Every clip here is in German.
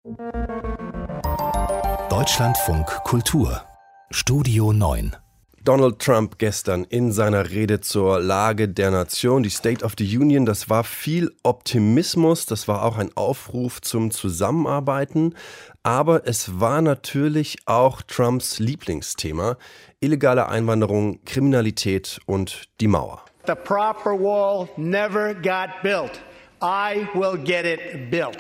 Deutschlandfunk Kultur Studio 9. Donald Trump gestern in seiner Rede zur Lage der Nation, die State of the Union, das war viel Optimismus, das war auch ein Aufruf zum Zusammenarbeiten, aber es war natürlich auch Trumps Lieblingsthema, illegale Einwanderung, Kriminalität und die Mauer. The proper wall never got built. I will get it built.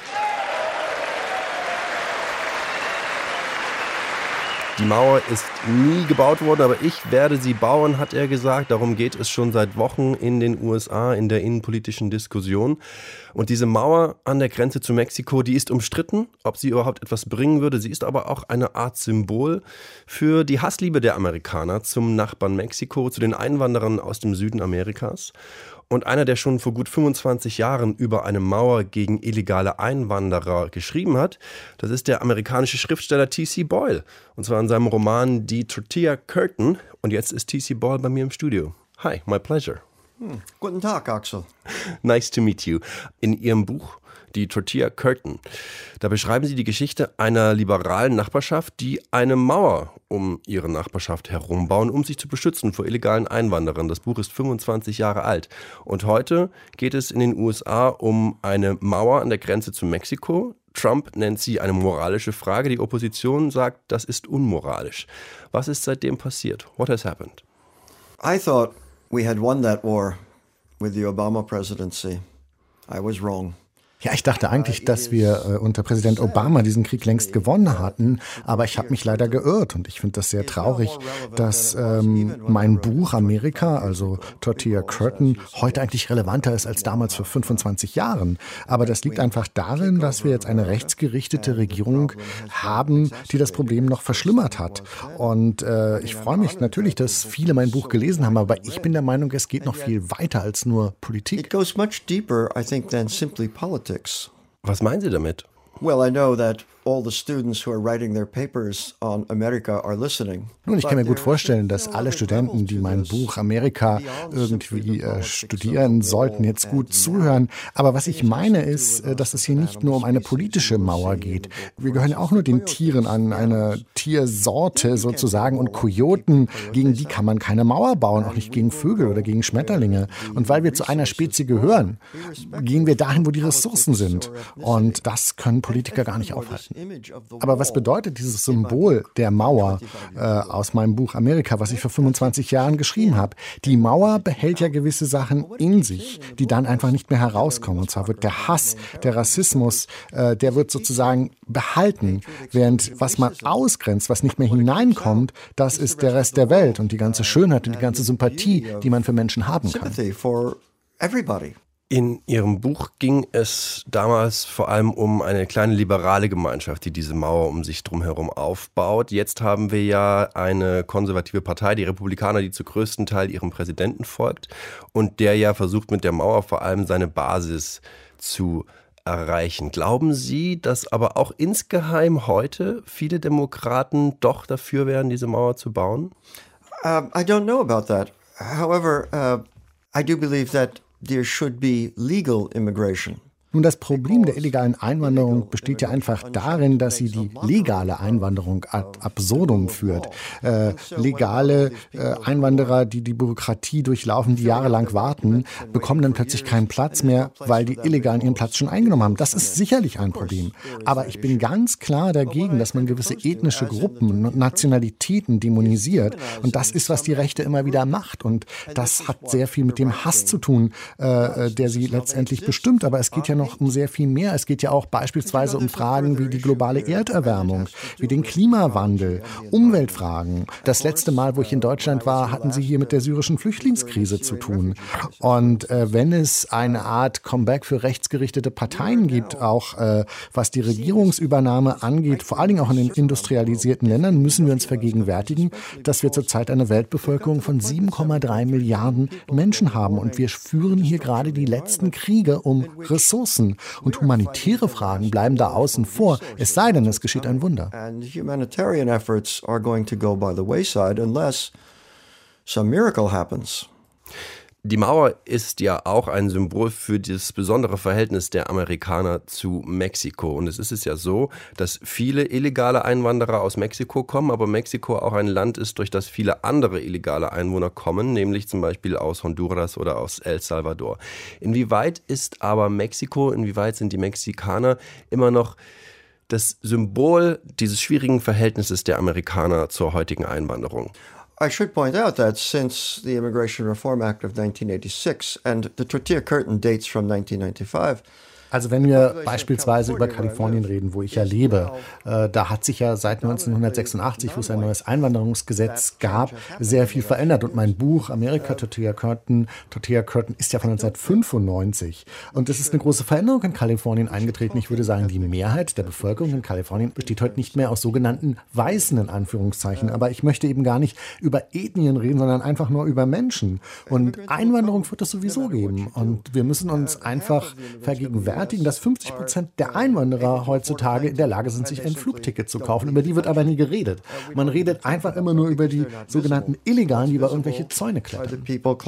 Die Mauer ist nie gebaut worden, aber ich werde sie bauen, hat er gesagt. Darum geht es schon seit Wochen in den USA in der innenpolitischen Diskussion. Und diese Mauer an der Grenze zu Mexiko, die ist umstritten, ob sie überhaupt etwas bringen würde. Sie ist aber auch eine Art Symbol für die Hassliebe der Amerikaner zum Nachbarn Mexiko, zu den Einwanderern aus dem Süden Amerikas. Und einer, der schon vor gut 25 Jahren über eine Mauer gegen illegale Einwanderer geschrieben hat, das ist der amerikanische Schriftsteller T.C. Boyle. Und zwar in seinem Roman Die Tortilla Curtain. Und jetzt ist T.C. Boyle bei mir im Studio. Hi, my pleasure. Guten Tag, Axel. Nice to meet you. In Ihrem Buch Die Tortilla Curtain, da beschreiben Sie die Geschichte einer liberalen Nachbarschaft, die eine Mauer um ihre Nachbarschaft herumbauen, um sich zu beschützen vor illegalen Einwanderern. Das Buch ist 25 Jahre alt. Und heute geht es in den USA um eine Mauer an der Grenze zu Mexiko. Trump nennt sie eine moralische Frage. Die Opposition sagt, das ist unmoralisch. Was ist seitdem passiert? What has happened? I thought we had won that war with the Obama presidency. I was wrong. Ja, ich dachte eigentlich, dass wir unter Präsident Obama diesen Krieg längst gewonnen hatten, aber ich habe mich leider geirrt und ich finde das sehr traurig, dass mein Buch Amerika, also Tortilla Curtain, heute eigentlich relevanter ist als damals vor 25 Jahren. Aber das liegt einfach darin, dass wir jetzt eine rechtsgerichtete Regierung haben, die das Problem noch verschlimmert hat. Und ich freue mich natürlich, dass viele mein Buch gelesen haben, aber ich bin der Meinung, es geht noch viel weiter als nur Politik. It goes much deeper, I think, than simply politics. Was meinen Sie damit? Well, I know that all the students who are writing their papers on America are listening. Nun, ich kann mir gut vorstellen, dass alle Studenten, die mein Buch Amerika irgendwie studieren sollten, jetzt gut zuhören. Aber was ich meine ist, dass es hier nicht nur um eine politische Mauer geht. Wir gehören ja auch nur den Tieren an, eine Tiersorte sozusagen. Und Kojoten, gegen die kann man keine Mauer bauen, auch nicht gegen Vögel oder gegen Schmetterlinge. Und weil wir zu einer Spezie gehören, gehen wir dahin, wo die Ressourcen sind. Und das können Politiker gar nicht aufhalten. Aber was bedeutet dieses Symbol der Mauer aus meinem Buch Amerika, was ich vor 25 Jahren geschrieben habe? Die Mauer behält ja gewisse Sachen in sich, die dann einfach nicht mehr herauskommen. Und zwar wird der Hass, der Rassismus, der wird sozusagen behalten, während was man ausgrenzt, was nicht mehr hineinkommt, das ist der Rest der Welt und die ganze Schönheit und die ganze Sympathie, die man für Menschen haben kann. In Ihrem Buch ging es damals vor allem um eine kleine liberale Gemeinschaft, die diese Mauer um sich drumherum aufbaut. Jetzt haben wir ja eine konservative Partei, die Republikaner, die zu größten Teil ihrem Präsidenten folgt und der ja versucht mit der Mauer vor allem seine Basis zu erreichen. Glauben Sie, dass aber auch insgeheim heute viele Demokraten doch dafür wären, diese Mauer zu bauen? I don't know about that. However, I do believe that there should be legal immigration. Nun, das Problem der illegalen Einwanderung besteht ja einfach darin, dass sie die legale Einwanderung ad absurdum führt. Legale Einwanderer, die die Bürokratie durchlaufen, die jahrelang warten, bekommen dann plötzlich keinen Platz mehr, weil die Illegalen ihren Platz schon eingenommen haben. Das ist sicherlich ein Problem. Aber ich bin ganz klar dagegen, dass man gewisse ethnische Gruppen und Nationalitäten dämonisiert. Und das ist, was die Rechte immer wieder macht. Und das hat sehr viel mit dem Hass zu tun, der sie letztendlich bestimmt. Aber es geht ja noch um sehr viel mehr. Es geht ja auch beispielsweise um Fragen wie die globale Erderwärmung, wie den Klimawandel, Umweltfragen. Das letzte Mal, wo ich in Deutschland war, hatten Sie hier mit der syrischen Flüchtlingskrise zu tun. Und wenn es eine Art Comeback für rechtsgerichtete Parteien gibt, auch was die Regierungsübernahme angeht, vor allen Dingen auch in den industrialisierten Ländern, müssen wir uns vergegenwärtigen, dass wir zurzeit eine Weltbevölkerung von 7,3 Milliarden Menschen haben. Und wir führen hier gerade die letzten Kriege um Ressourcen. Und humanitäre Fragen bleiben da außen vor, es sei denn, es geschieht ein Wunder. And humanitarian efforts are going to go by the wayside unless some miracle happens. Die Mauer ist ja auch ein Symbol für das besondere Verhältnis der Amerikaner zu Mexiko. Und es ist ja so, dass viele illegale Einwanderer aus Mexiko kommen, aber Mexiko auch ein Land ist, durch das viele andere illegale Einwohner kommen, nämlich zum Beispiel aus Honduras oder aus El Salvador. Inwieweit ist aber Mexiko, inwieweit sind die Mexikaner immer noch das Symbol dieses schwierigen Verhältnisses der Amerikaner zur heutigen Einwanderung? I should point out that since the Immigration Reform Act of 1986 and the Tortilla Curtain dates from 1995, Also wenn wir beispielsweise über Kalifornien reden, wo ich ja lebe, da hat sich ja seit 1986, wo es ein neues Einwanderungsgesetz gab, sehr viel verändert. Und mein Buch Amerika Tortilla Curtain ist ja von 1995. Und es ist eine große Veränderung in Kalifornien eingetreten. Ich würde sagen, die Mehrheit der Bevölkerung in Kalifornien besteht heute nicht mehr aus sogenannten Weißen, in Anführungszeichen. Aber ich möchte eben gar nicht über Ethnien reden, sondern einfach nur über Menschen. Und Einwanderung wird es sowieso geben. Und wir müssen uns einfach vergegenwärtigen, dass 50% der Einwanderer heutzutage in der Lage sind, sich ein Flugticket zu kaufen. Über die wird aber nie geredet. Man redet einfach immer nur über die sogenannten Illegalen, die über irgendwelche Zäune klettern.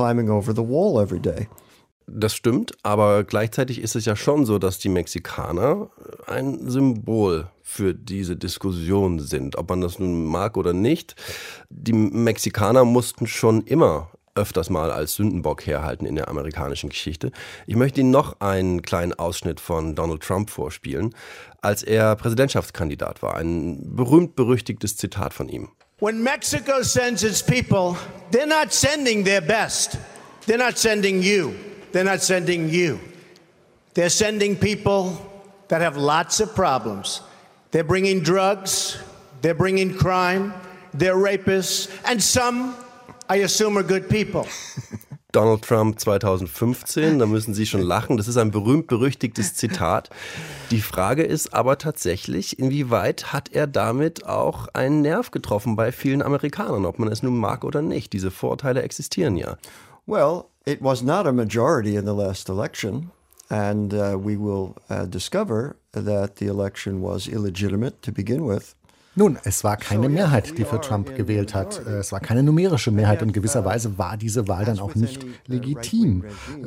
Das stimmt, aber gleichzeitig ist es ja schon so, dass die Mexikaner ein Symbol für diese Diskussion sind, ob man das nun mag oder nicht. Die Mexikaner mussten schon immer öfters mal als Sündenbock herhalten in der amerikanischen Geschichte. Ich möchte Ihnen noch einen kleinen Ausschnitt von Donald Trump vorspielen, als er Präsidentschaftskandidat war. Ein berühmt-berüchtigtes Zitat von ihm. When Mexico sends its people, they're not sending their best. They're not sending you. They're not sending you. They're sending people that have lots of problems. They're bringing drugs. They're bringing crime. They're rapists. And some, I assume, are good people. Donald Trump 2015, da müssen Sie schon lachen. Das ist ein berühmt-berüchtigtes Zitat. Die Frage ist aber tatsächlich, inwieweit hat er damit auch einen Nerv getroffen bei vielen Amerikanern, ob man es nun mag oder nicht. Diese Vorurteile existieren ja. Well, it was not a majority in the last election, and we will discover that the election was illegitimate to begin with. Nun, es war keine Mehrheit, die für Trump gewählt hat. Es war keine numerische Mehrheit und gewisserweise war diese Wahl dann auch nicht legitim.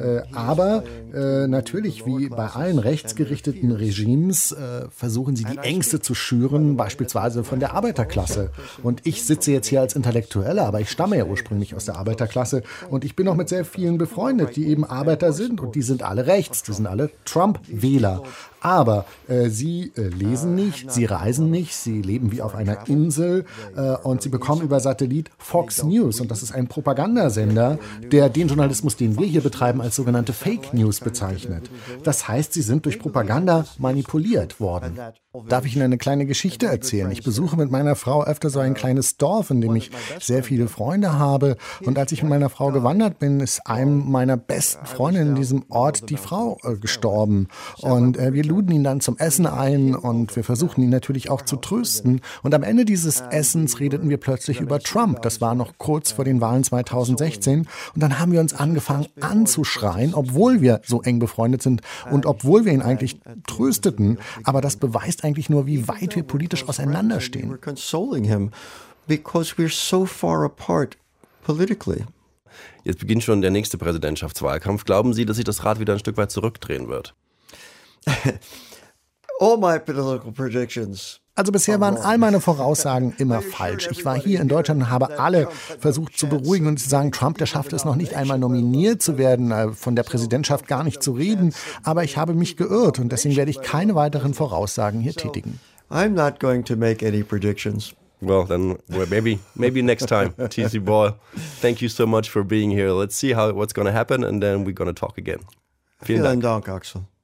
Aber natürlich, wie bei allen rechtsgerichteten Regimes, versuchen sie die Ängste zu schüren, beispielsweise von der Arbeiterklasse. Und ich sitze jetzt hier als Intellektueller, aber ich stamme ja ursprünglich aus der Arbeiterklasse und ich bin auch mit sehr vielen befreundet, die eben Arbeiter sind und die sind alle rechts, die sind alle Trump-Wähler. Aber sie lesen nicht, sie reisen nicht, sie leben wie auf einer Insel und sie bekommen über Satellit Fox News. Und das ist ein Propagandasender, der den Journalismus, den wir hier betreiben, als sogenannte Fake News bezeichnet. Das heißt, sie sind durch Propaganda manipuliert worden. Darf ich Ihnen eine kleine Geschichte erzählen? Ich besuche mit meiner Frau öfter so ein kleines Dorf, in dem ich sehr viele Freunde habe. Und als ich mit meiner Frau gewandert bin, ist einem meiner besten Freunde in diesem Ort die Frau gestorben. Und wir luden ihn dann zum Essen ein und wir versuchen ihn natürlich auch zu trösten. Und am Ende dieses Essens redeten wir plötzlich über Trump. Das war noch kurz vor den Wahlen 2016. Und dann haben wir uns angefangen anzuschreien, obwohl wir so eng befreundet sind und obwohl wir ihn eigentlich trösteten. Aber das beweist eigentlich nur, wie weit wir politisch auseinanderstehen. Jetzt beginnt schon der nächste Präsidentschaftswahlkampf. Glauben Sie, dass sich das Rad wieder ein Stück weit zurückdrehen wird? All my political predictions. Also bisher waren all meine Voraussagen immer falsch. Ich war hier in Deutschland und habe alle versucht zu beruhigen und zu sagen, Trump, der schafft es noch nicht einmal nominiert zu werden, von der Präsidentschaft gar nicht zu reden. Aber ich habe mich geirrt und deswegen werde ich keine weiteren Voraussagen hier tätigen. I'm not going to make any predictions. Well, then maybe next time. TC Boyle, thank you so much for being here. Let's see what's going to happen and then we're going to talk again. Vielen Dank. Dank, Axel.